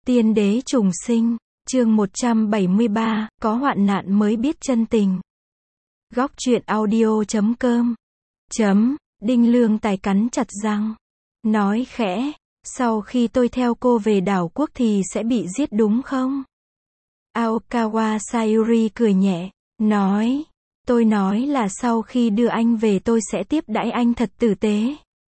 Tiên đế trùng sinh, chương 173, có hoạn nạn mới biết chân tình. Góc truyện audio.com. Đinh Lương Tài cắn chặt răng. Nói khẽ, sau khi tôi theo cô về đảo quốc thì sẽ bị giết đúng không? Aokawa Sayuri cười nhẹ, nói, tôi nói là sau khi đưa anh về tôi sẽ tiếp đãi anh thật tử tế.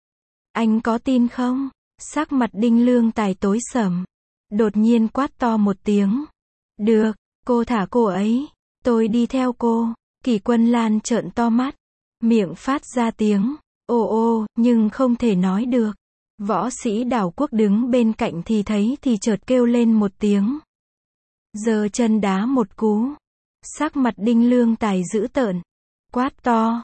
Anh có tin không? Sắc mặt Đinh Lương Tài tối sầm. Đột nhiên quát to một tiếng. Được, cô thả cô ấy. Tôi đi theo cô. Kỷ Quân Lan trợn to mắt. Miệng phát ra tiếng. Ô ô, nhưng không thể nói được. Võ sĩ đảo quốc đứng bên cạnh thì thấy thì chợt kêu lên một tiếng. Giơ chân đá một cú. Sắc mặt Đinh Lương Tài dữ tợn. Quát to.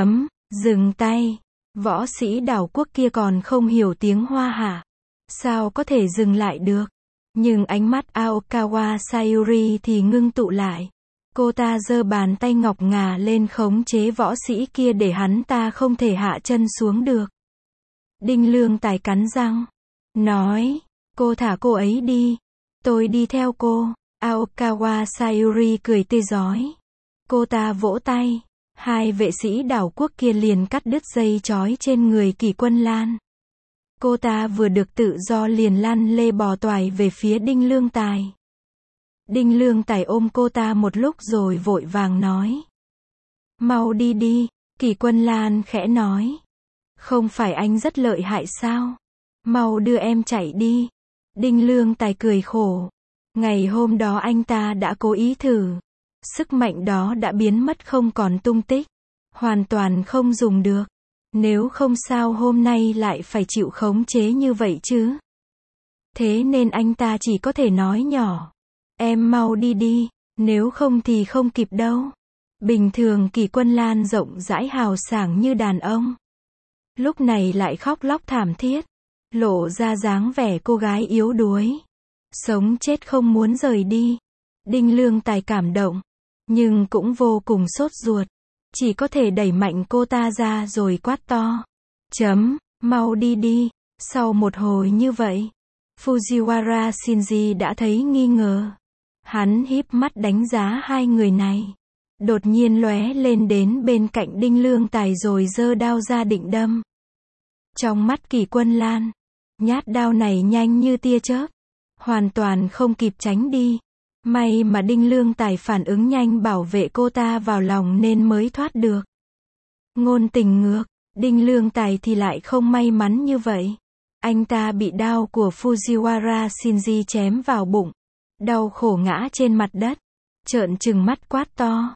Dừng tay. Võ sĩ đảo quốc kia còn không hiểu tiếng Hoa hả? Sao có thể dừng lại được? Nhưng ánh mắt Aokawa Sayuri thì ngưng tụ lại. Cô ta giơ bàn tay ngọc ngà lên khống chế võ sĩ kia để hắn ta không thể hạ chân xuống được. Đinh Lương Tài cắn răng. Nói, cô thả cô ấy đi. Tôi đi theo cô. Aokawa Sayuri cười tươi rói. Cô ta vỗ tay. Hai vệ sĩ đảo quốc kia liền cắt đứt dây trói trên người Kỷ Quân Lan. Cô ta vừa được tự do liền lăn lê bò toài về phía Đinh Lương Tài. Đinh Lương Tài ôm cô ta một lúc rồi vội vàng nói. Mau đi đi, Kỷ Quân Lan khẽ nói. Không phải anh rất lợi hại sao? Mau đưa em chạy đi. Đinh Lương Tài cười khổ. Ngày hôm đó anh ta đã cố ý thử. Sức mạnh đó đã biến mất không còn tung tích. Hoàn toàn không dùng được. Nếu không sao hôm nay lại phải chịu khống chế như vậy chứ. Thế nên anh ta chỉ có thể nói nhỏ. Em mau đi đi, nếu không thì không kịp đâu. Bình thường Kỷ Quân Lan rộng rãi hào sảng như đàn ông. Lúc này lại khóc lóc thảm thiết. Lộ ra dáng vẻ cô gái yếu đuối. Sống chết không muốn rời đi. Đinh Lương Tài cảm động. Nhưng cũng vô cùng sốt ruột. Chỉ có thể đẩy mạnh cô ta ra rồi quát to. Mau đi đi. Sau một hồi như vậy, Fujiwara Shinji đã thấy nghi ngờ. Hắn híp mắt đánh giá hai người này. Đột nhiên lóe lên đến bên cạnh Đinh Lương Tài rồi giơ đao ra định đâm. Trong mắt Kỷ Quân Lan, nhát đao này nhanh như tia chớp. Hoàn toàn không kịp tránh đi. May mà Đinh Lương Tài phản ứng nhanh bảo vệ cô ta vào lòng nên mới thoát được. Ngôn tình ngược, Đinh Lương Tài thì lại không may mắn như vậy. Anh ta bị đao của Fujiwara Shinji chém vào bụng. Đau khổ ngã trên mặt đất. Trợn trừng mắt quát to.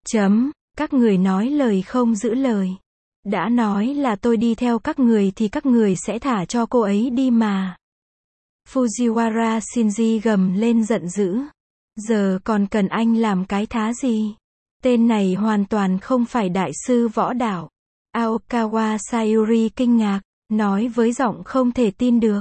Các người nói lời không giữ lời. Đã nói là tôi đi theo các người thì các người sẽ thả cho cô ấy đi mà. Fujiwara Shinji gầm lên giận dữ. Giờ còn cần anh làm cái thá gì? Tên này hoàn toàn không phải đại sư võ đạo. Aokawa Sayuri kinh ngạc, nói với giọng không thể tin được.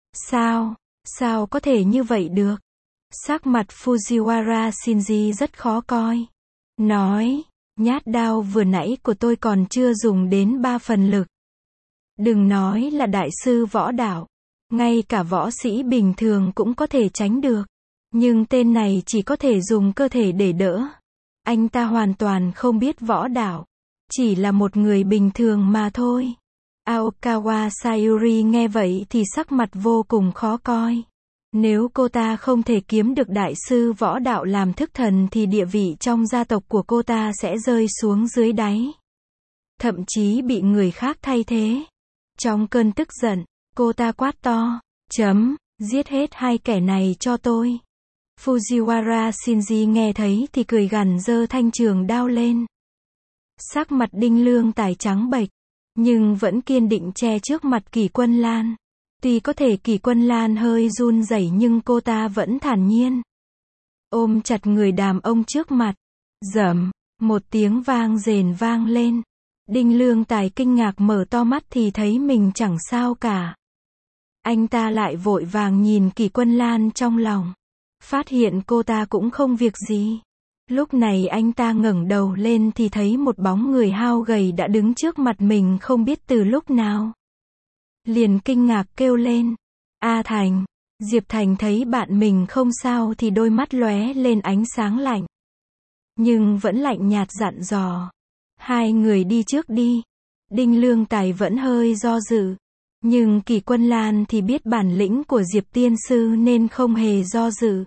Sao có thể như vậy được? Sắc mặt Fujiwara Shinji rất khó coi. Nói, nhát đao vừa nãy của tôi còn chưa dùng đến 3 phần lực. Đừng nói là đại sư võ đạo. Ngay cả võ sĩ bình thường cũng có thể tránh được. Nhưng tên này chỉ có thể dùng cơ thể để đỡ. Anh ta hoàn toàn không biết võ đạo. Chỉ là một người bình thường mà thôi. Aokawa Sayuri nghe vậy thì sắc mặt vô cùng khó coi. Nếu cô ta không thể kiếm được đại sư võ đạo làm thức thần thì địa vị trong gia tộc của cô ta sẽ rơi xuống dưới đáy. Thậm chí bị người khác thay thế. Trong cơn tức giận, cô ta quát to. Giết hết hai kẻ này cho tôi. Fujiwara Shinji nghe thấy thì cười gằn giơ thanh trường đao lên. Sắc mặt Đinh Lương Tài trắng bệch, nhưng vẫn kiên định che trước mặt Kỷ Quân Lan. Tuy có thể Kỷ Quân Lan hơi run rẩy nhưng cô ta vẫn thản nhiên. Ôm chặt người đàn ông trước mặt. Một tiếng vang rền vang lên. Đinh Lương Tài kinh ngạc mở to mắt thì thấy mình chẳng sao cả. Anh ta lại vội vàng nhìn Kỷ Quân Lan trong lòng. Phát hiện cô ta cũng không việc gì. Lúc này anh ta ngẩng đầu lên thì thấy một bóng người hao gầy đã đứng trước mặt mình không biết từ lúc nào. Liền kinh ngạc kêu lên. A Thành, Diệp Thành thấy bạn mình không sao thì đôi mắt lóe lên ánh sáng lạnh. Nhưng vẫn lạnh nhạt dặn dò. Hai người đi trước đi. Đinh Lương Tài vẫn hơi do dự. Nhưng Kỳ Quân Lan thì biết bản lĩnh của Diệp Tiên Sư nên không hề do dự.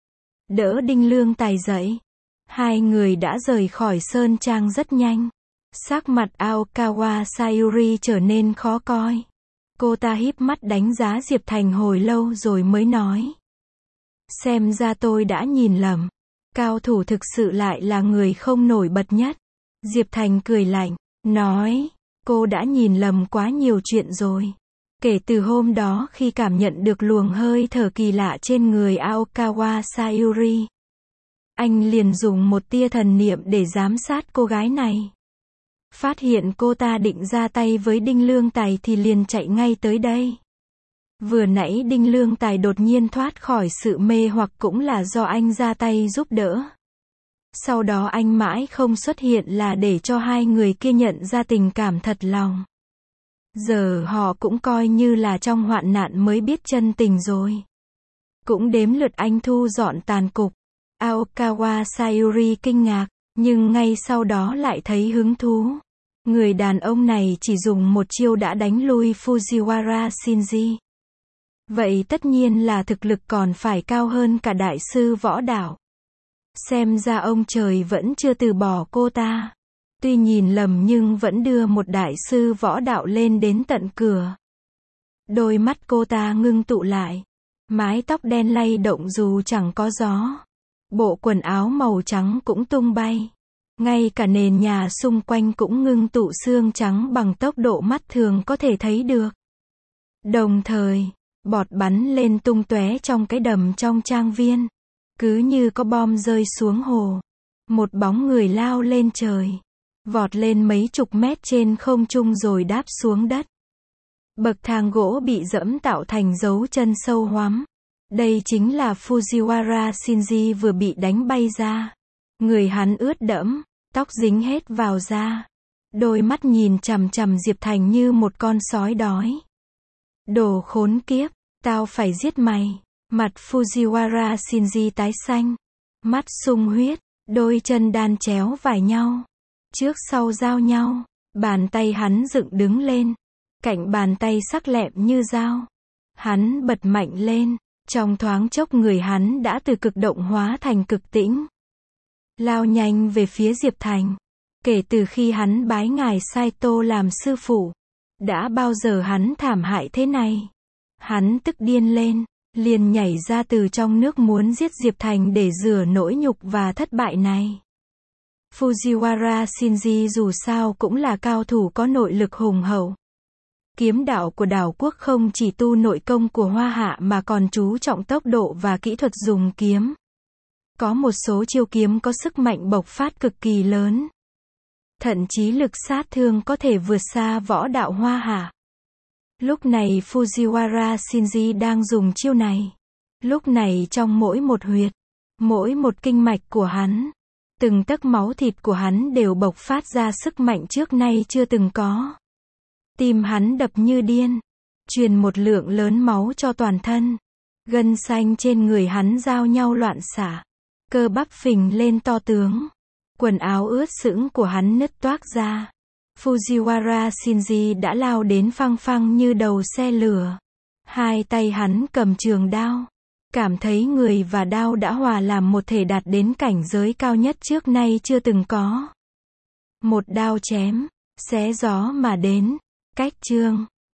Đỡ Đinh Lương Tài dậy. Hai người đã rời khỏi Sơn Trang rất nhanh. Sắc mặt Aokawa Sayuri trở nên khó coi. Cô ta híp mắt đánh giá Diệp Thành hồi lâu rồi mới nói. Xem ra tôi đã nhìn lầm. Cao thủ thực sự lại là người không nổi bật nhất. Diệp Thành cười lạnh, nói, cô đã nhìn lầm quá nhiều chuyện rồi. Kể từ hôm đó khi cảm nhận được luồng hơi thở kỳ lạ trên người Aokawa Sayuri, anh liền dùng một tia thần niệm để giám sát cô gái này. Phát hiện cô ta định ra tay với Đinh Lương Tài thì liền chạy ngay tới đây. Vừa nãy Đinh Lương Tài đột nhiên thoát khỏi sự mê hoặc cũng là do anh ra tay giúp đỡ. Sau đó anh mãi không xuất hiện là để cho hai người kia nhận ra tình cảm thật lòng. Giờ họ cũng coi như là trong hoạn nạn mới biết chân tình rồi. Cũng đếm lượt anh thu dọn tàn cục. Aokawa Sayuri kinh ngạc, nhưng ngay sau đó lại thấy hứng thú. Người đàn ông này chỉ dùng một chiêu đã đánh lui Fujiwara Shinji. Vậy tất nhiên là thực lực còn phải cao hơn cả đại sư võ đạo. Xem ra ông trời vẫn chưa từ bỏ cô ta. Tuy nhìn lầm nhưng vẫn đưa một đại sư võ đạo lên đến tận cửa. Đôi mắt cô ta ngưng tụ lại. Mái tóc đen lay động dù chẳng có gió. Bộ quần áo màu trắng cũng tung bay. Ngay cả nền nhà xung quanh cũng ngưng tụ xương trắng bằng tốc độ mắt thường có thể thấy được. Đồng thời, bọt bắn lên tung tóe trong cái đầm trong trang viên. Cứ như có bom rơi xuống hồ. Một bóng người lao lên trời. Vọt lên mấy chục mét trên không trung rồi đáp xuống đất. Bậc thang gỗ bị dẫm tạo thành dấu chân sâu hoắm. Đây chính là Fujiwara Shinji vừa bị đánh bay ra. Người hắn ướt đẫm, tóc dính hết vào da. Đôi mắt nhìn chằm chằm Diệp Thành như một con sói đói. Đồ khốn kiếp, tao phải giết mày. Mặt Fujiwara Shinji tái xanh. Mắt sung huyết, đôi chân đan chéo vào nhau. Trước sau giao nhau, bàn tay hắn dựng đứng lên. Cạnh bàn tay sắc lẹm như dao. Hắn bật mạnh lên. Trong thoáng chốc người hắn đã từ cực động hóa thành cực tĩnh. Lao nhanh về phía Diệp Thành. Kể từ khi hắn bái ngài Saito làm sư phụ, đã bao giờ hắn thảm hại thế này. Hắn tức điên lên, liền nhảy ra từ trong nước muốn giết Diệp Thành để rửa nỗi nhục và thất bại này. Fujiwara Shinji dù sao cũng là cao thủ có nội lực hùng hậu. Kiếm đạo của đảo quốc không chỉ tu nội công của Hoa Hạ mà còn chú trọng tốc độ và kỹ thuật dùng kiếm. Có một số chiêu kiếm có sức mạnh bộc phát cực kỳ lớn. Thậm chí lực sát thương có thể vượt xa võ đạo Hoa Hạ. Lúc này Fujiwara Shinji đang dùng chiêu này. Lúc này trong mỗi một huyệt, mỗi một kinh mạch của hắn, từng tấc máu thịt của hắn đều bộc phát ra sức mạnh trước nay chưa từng có. Tim hắn đập như điên, truyền một lượng lớn máu cho toàn thân. Gân xanh trên người hắn giao nhau loạn xạ, cơ bắp phình lên to tướng. Quần áo ướt sũng của hắn nứt toác ra. Fujiwara Shinji đã lao đến phăng phăng như đầu xe lửa. Hai tay hắn cầm trường đao. Cảm thấy người và đao đã hòa làm một thể đạt đến cảnh giới cao nhất trước nay chưa từng có. Một đao chém, xé gió mà đến. Cách chương